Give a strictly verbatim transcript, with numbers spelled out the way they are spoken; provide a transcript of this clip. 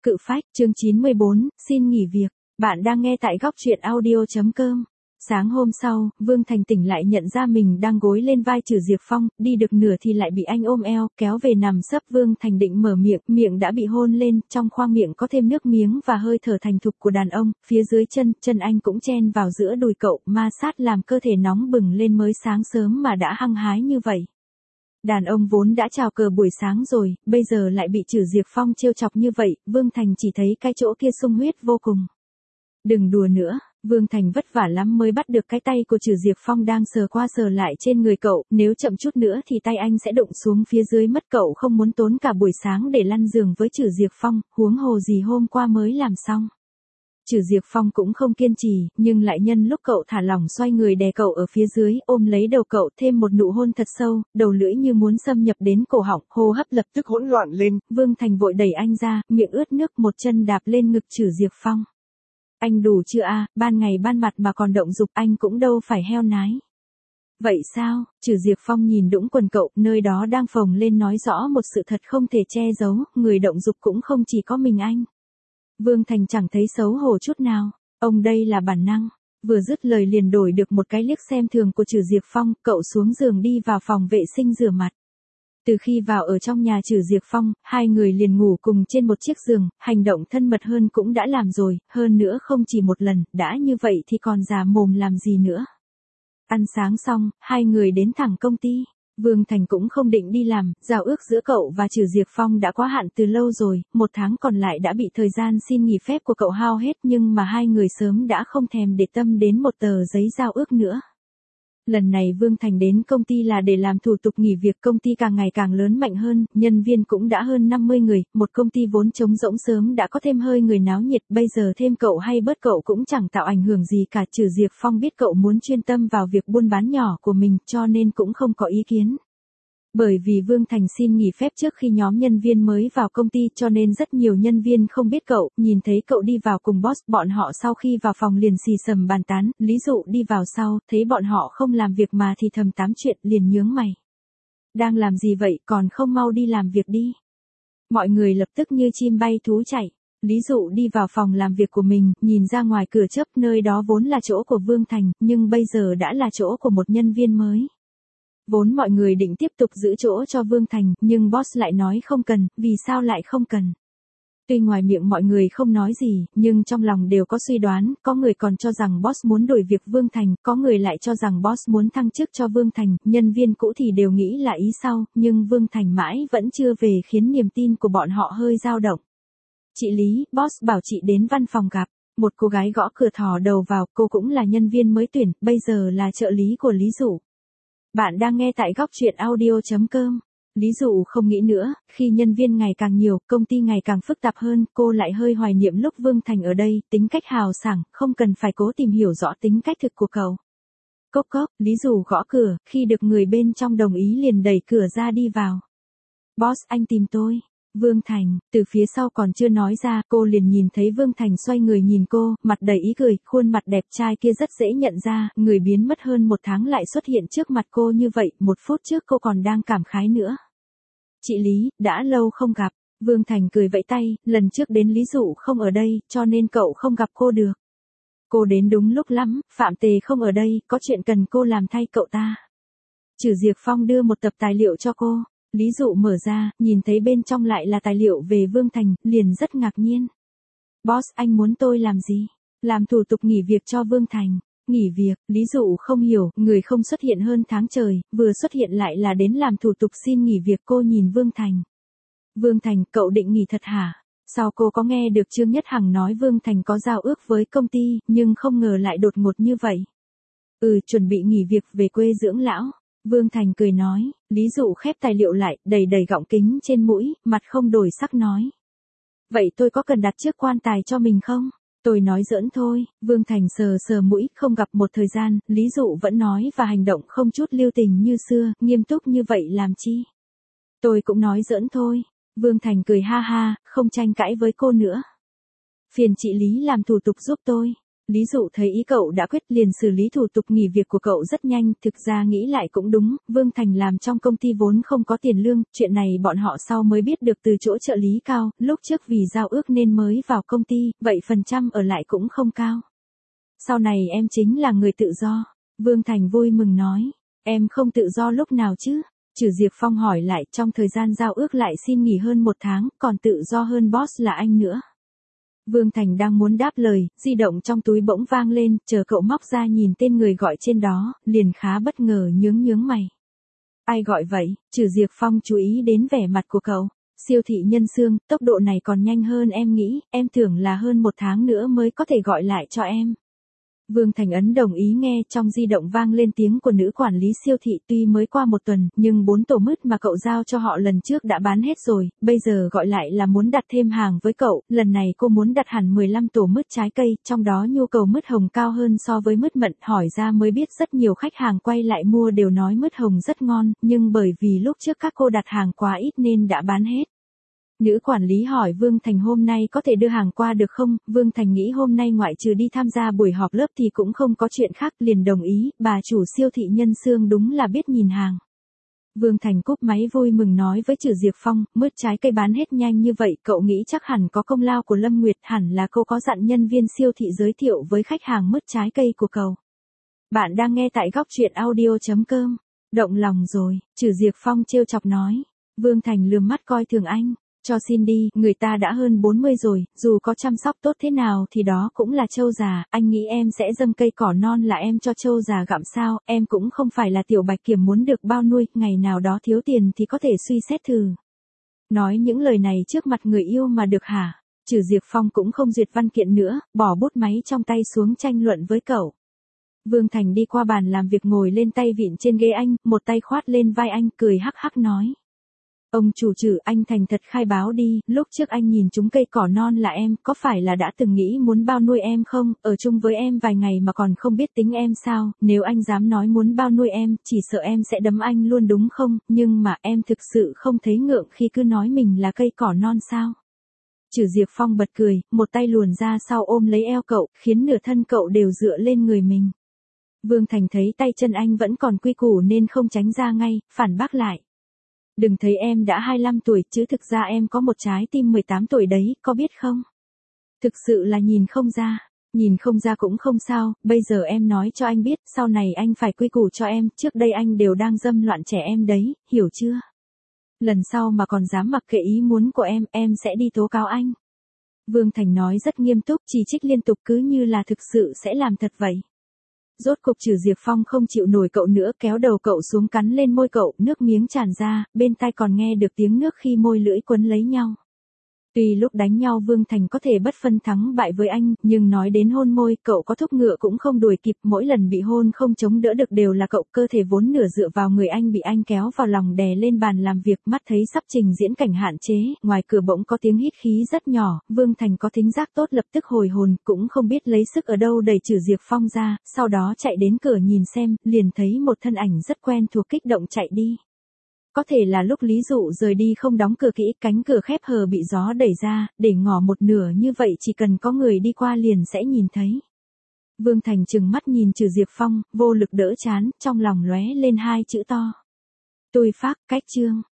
Cự phách, chương chín mươi bốn, xin nghỉ việc. Bạn đang nghe tại góc truyện audio.com. Sáng hôm sau, Vương Thành tỉnh lại nhận ra mình đang gối lên vai Trử Diệp Phong, đi được nửa thì lại bị anh ôm eo, kéo về nằm sấp. Vương Thành định mở miệng, miệng đã bị hôn lên, trong khoang miệng có thêm nước miếng và hơi thở thành thục của đàn ông, phía dưới chân, chân anh cũng chen vào giữa đùi cậu, ma sát làm cơ thể nóng bừng lên mới sáng sớm mà đã hăng hái như vậy. Đàn ông vốn đã chào cờ buổi sáng rồi, bây giờ lại bị Trử Diệp Phong trêu chọc như vậy, Vương Thành chỉ thấy cái chỗ kia sung huyết vô cùng. Đừng đùa nữa, Vương Thành vất vả lắm mới bắt được cái tay của Trử Diệp Phong đang sờ qua sờ lại trên người cậu, nếu chậm chút nữa thì tay anh sẽ đụng xuống phía dưới mất. Cậu không muốn tốn cả buổi sáng để lăn giường với Trử Diệp Phong, huống hồ gì hôm qua mới làm xong. Trử Diệp Phong cũng không kiên trì, nhưng lại nhân lúc cậu thả lỏng xoay người đè cậu ở phía dưới, ôm lấy đầu cậu, thêm một nụ hôn thật sâu, đầu lưỡi như muốn xâm nhập đến cổ họng, hô hấp lập tức hỗn loạn lên. Vương Thành vội đẩy anh ra, miệng ướt nước, một chân đạp lên ngực Trử Diệp Phong. Anh đủ chưa a, ban ngày ban mặt mà còn động dục, anh cũng đâu phải heo nái. Vậy sao? Trử Diệp Phong nhìn đũng quần cậu, nơi đó đang phồng lên nói rõ một sự thật không thể che giấu, người động dục cũng không chỉ có mình anh. Vương Thành chẳng thấy xấu hổ chút nào, ông đây là bản năng. Vừa dứt lời liền đổi được một cái liếc xem thường của Trử Diệp Phong, cậu xuống giường đi vào phòng vệ sinh rửa mặt. Từ khi vào ở trong nhà Trử Diệp Phong, hai người liền ngủ cùng trên một chiếc giường, hành động thân mật hơn cũng đã làm rồi, hơn nữa không chỉ một lần, đã như vậy thì còn già mồm làm gì nữa. Ăn sáng xong, hai người đến thẳng công ty. Vương Thành cũng không định đi làm, giao ước giữa cậu và Trử Diệp Phong đã quá hạn từ lâu rồi, một tháng còn lại đã bị thời gian xin nghỉ phép của cậu hao hết, nhưng mà hai người sớm đã không thèm để tâm đến một tờ giấy giao ước nữa. Lần này Vương Thành đến công ty là để làm thủ tục nghỉ việc, công ty càng ngày càng lớn mạnh hơn, nhân viên cũng đã hơn năm mươi người, một công ty vốn trống rỗng sớm đã có thêm hơi người náo nhiệt, bây giờ thêm cậu hay bớt cậu cũng chẳng tạo ảnh hưởng gì cả. Trử Diệp Phong biết cậu muốn chuyên tâm vào việc buôn bán nhỏ của mình, cho nên cũng không có ý kiến. Bởi vì Vương Thành xin nghỉ phép trước khi nhóm nhân viên mới vào công ty, cho nên rất nhiều nhân viên không biết cậu, nhìn thấy cậu đi vào cùng boss, bọn họ sau khi vào phòng liền xì xầm bàn tán, Lý Dụ đi vào sau, thấy bọn họ không làm việc mà thì thầm tám chuyện, liền nhướng mày. Đang làm gì vậy, còn không mau đi làm việc đi. Mọi người lập tức như chim bay thú chạy. Lý Dụ đi vào phòng làm việc của mình, nhìn ra ngoài cửa chớp, nơi đó vốn là chỗ của Vương Thành, nhưng bây giờ đã là chỗ của một nhân viên mới. Vốn mọi người định tiếp tục giữ chỗ cho Vương Thành, nhưng boss lại nói không cần, vì sao lại không cần? Tuy ngoài miệng mọi người không nói gì, nhưng trong lòng đều có suy đoán, có người còn cho rằng boss muốn đổi việc Vương Thành, có người lại cho rằng boss muốn thăng chức cho Vương Thành, nhân viên cũ thì đều nghĩ là ý sau, nhưng Vương Thành mãi vẫn chưa về khiến niềm tin của bọn họ hơi dao động. Chị Lý, boss bảo chị đến văn phòng gặp. Một cô gái gõ cửa thò đầu vào, cô cũng là nhân viên mới tuyển, bây giờ là trợ lý của Lý Dụ. Bạn đang nghe tại góc truyện audio.com. Lý Dụ không nghĩ nữa, khi nhân viên ngày càng nhiều, công ty ngày càng phức tạp hơn, cô lại hơi hoài niệm lúc Vương Thành ở đây, tính cách hào sảng, không cần phải cố tìm hiểu rõ tính cách thực của cậu. Cốc cốc, Lý Dụ gõ cửa, khi được người bên trong đồng ý liền đẩy cửa ra đi vào. Boss, anh tìm tôi. Vương Thành, từ phía sau còn chưa nói ra, cô liền nhìn thấy Vương Thành xoay người nhìn cô, mặt đầy ý cười, khuôn mặt đẹp trai kia rất dễ nhận ra, người biến mất hơn một tháng lại xuất hiện trước mặt cô như vậy, một phút trước cô còn đang cảm khái nữa. Chị Lý, đã lâu không gặp, Vương Thành cười vẫy tay, lần trước đến Lý Dụ không ở đây, cho nên cậu không gặp cô được. Cô đến đúng lúc lắm, Phạm Tề không ở đây, có chuyện cần cô làm thay cậu ta. Trử Diệp Phong đưa một tập tài liệu cho cô. Lý Dụ mở ra, nhìn thấy bên trong lại là tài liệu về Vương Thành, liền rất ngạc nhiên. Boss, anh muốn tôi làm gì? Làm thủ tục nghỉ việc cho Vương Thành. Nghỉ việc, Lý Dụ không hiểu, người không xuất hiện hơn tháng trời, vừa xuất hiện lại là đến làm thủ tục xin nghỉ việc. Cô nhìn Vương Thành. Vương Thành, cậu định nghỉ thật hả? Sao cô có nghe được Trương Nhất Hằng nói Vương Thành có giao ước với công ty, nhưng không ngờ lại đột ngột như vậy. Ừ, chuẩn bị nghỉ việc về quê dưỡng lão. Vương Thành cười nói, Lý Dụ khép tài liệu lại, đầy đầy gọng kính trên mũi, mặt không đổi sắc nói. Vậy tôi có cần đặt chiếc quan tài cho mình không? Tôi nói giỡn thôi. Vương Thành sờ sờ mũi, không gặp một thời gian, Lý Dụ vẫn nói và hành động không chút lưu tình như xưa, nghiêm túc như vậy làm chi? Tôi cũng nói giỡn thôi. Vương Thành cười ha ha, không tranh cãi với cô nữa. Phiền chị Lý làm thủ tục giúp tôi. Lý Dụ thấy ý cậu đã quyết liền xử lý thủ tục nghỉ việc của cậu rất nhanh, thực ra nghĩ lại cũng đúng, Vương Thành làm trong công ty vốn không có tiền lương, chuyện này bọn họ sau mới biết được từ chỗ trợ lý cao, lúc trước vì giao ước nên mới vào công ty, vậy phần trăm ở lại cũng không cao. Sau này em chính là người tự do, Vương Thành vui mừng nói, em không tự do lúc nào chứ? Trử Diệp Phong hỏi lại, trong thời gian giao ước lại xin nghỉ hơn một tháng, còn tự do hơn boss là anh nữa. Vương Thành đang muốn đáp lời, di động trong túi bỗng vang lên, chờ cậu móc ra nhìn tên người gọi trên đó, liền khá bất ngờ nhướng nhướng mày. Ai gọi vậy? Trử Diệp Phong chú ý đến vẻ mặt của cậu. Siêu thị Nhân Xương, tốc độ này còn nhanh hơn em nghĩ, em tưởng là hơn một tháng nữa mới có thể gọi lại cho em. Vương Thành Ấn đồng ý nghe, trong di động vang lên tiếng của nữ quản lý siêu thị, tuy mới qua một tuần, nhưng bốn tổ mứt mà cậu giao cho họ lần trước đã bán hết rồi, bây giờ gọi lại là muốn đặt thêm hàng với cậu, lần này cô muốn đặt hẳn mười lăm tổ mứt trái cây, trong đó nhu cầu mứt hồng cao hơn so với mứt mận, hỏi ra mới biết rất nhiều khách hàng quay lại mua đều nói mứt hồng rất ngon, nhưng bởi vì lúc trước các cô đặt hàng quá ít nên đã bán hết. Nữ quản lý hỏi Vương Thành hôm nay có thể đưa hàng qua được không, Vương Thành nghĩ hôm nay ngoại trừ đi tham gia buổi họp lớp thì cũng không có chuyện khác, liền đồng ý, bà chủ siêu thị Nhân Xương đúng là biết nhìn hàng. Vương Thành cúp máy vui mừng nói với Trử Diệp Phong, mứt trái cây bán hết nhanh như vậy, cậu nghĩ chắc hẳn có công lao của Lâm Nguyệt, hẳn là cô có dặn nhân viên siêu thị giới thiệu với khách hàng mứt trái cây của cậu. Bạn đang nghe tại góc truyện audio chấm com, động lòng rồi, Trử Diệp Phong trêu chọc nói. Vương Thành lườm mắt coi thường anh. Cho xin đi, người ta đã hơn bốn mươi rồi, dù có chăm sóc tốt thế nào thì đó cũng là trâu già, anh nghĩ em sẽ dâng cây cỏ non là em cho trâu già gặm sao, em cũng không phải là tiểu bạch kiểm muốn được bao nuôi, ngày nào đó thiếu tiền thì có thể suy xét thử. Nói những lời này trước mặt người yêu mà được hả? Trử Diệp Phong cũng không duyệt văn kiện nữa, bỏ bút máy trong tay xuống tranh luận với cậu. Vương Thành đi qua bàn làm việc ngồi lên tay vịn trên ghế anh, một tay khoát lên vai anh, cười hắc hắc nói. Ông chủ Trử, anh thành thật khai báo đi, lúc trước anh nhìn chúng cây cỏ non là em, có phải là đã từng nghĩ muốn bao nuôi em không, ở chung với em vài ngày mà còn không biết tính em sao, nếu anh dám nói muốn bao nuôi em, chỉ sợ em sẽ đấm anh luôn đúng không, nhưng mà em thực sự không thấy ngượng khi cứ nói mình là cây cỏ non sao. Trử Diệp Phong bật cười, một tay luồn ra sau ôm lấy eo cậu, khiến nửa thân cậu đều dựa lên người mình. Vương Thành thấy tay chân anh vẫn còn quy củ nên không tránh ra ngay, phản bác lại. Đừng thấy em đã hai mươi lăm tuổi chứ thực ra em có một trái tim mười tám tuổi đấy, có biết không? Thực sự là nhìn không ra, nhìn không ra cũng không sao, bây giờ em nói cho anh biết, sau này anh phải quy củ cho em, trước đây anh đều đang dâm loạn trẻ em đấy, hiểu chưa? Lần sau mà còn dám mặc kệ ý muốn của em, em sẽ đi tố cáo anh. Vương Thành nói rất nghiêm túc, chỉ trích liên tục cứ như là thực sự sẽ làm thật vậy. Rốt cục Trử Diệp Phong không chịu nổi cậu nữa, kéo đầu cậu xuống cắn lên môi cậu, nước miếng tràn ra, bên tai còn nghe được tiếng nước khi môi lưỡi quấn lấy nhau. Tuy lúc đánh nhau Vương Thành có thể bất phân thắng bại với anh, nhưng nói đến hôn môi, cậu có thúc ngựa cũng không đuổi kịp, mỗi lần bị hôn không chống đỡ được đều là cậu, cơ thể vốn nửa dựa vào người anh bị anh kéo vào lòng đè lên bàn làm việc, mắt thấy sắp trình diễn cảnh hạn chế, ngoài cửa bỗng có tiếng hít khí rất nhỏ, Vương Thành có thính giác tốt lập tức hồi hồn, cũng không biết lấy sức ở đâu đẩy Trử Diệp Phong ra, sau đó chạy đến cửa nhìn xem, liền thấy một thân ảnh rất quen thuộc kích động chạy đi. Có thể là lúc Lý Dụ rời đi không đóng cửa kỹ, cánh cửa khép hờ bị gió đẩy ra, để ngỏ một nửa như vậy chỉ cần có người đi qua liền sẽ nhìn thấy. Vương Thành trừng mắt nhìn Trử Diệp Phong, vô lực đỡ chán, trong lòng lóe lên hai chữ to. Tôi phác, cách chương.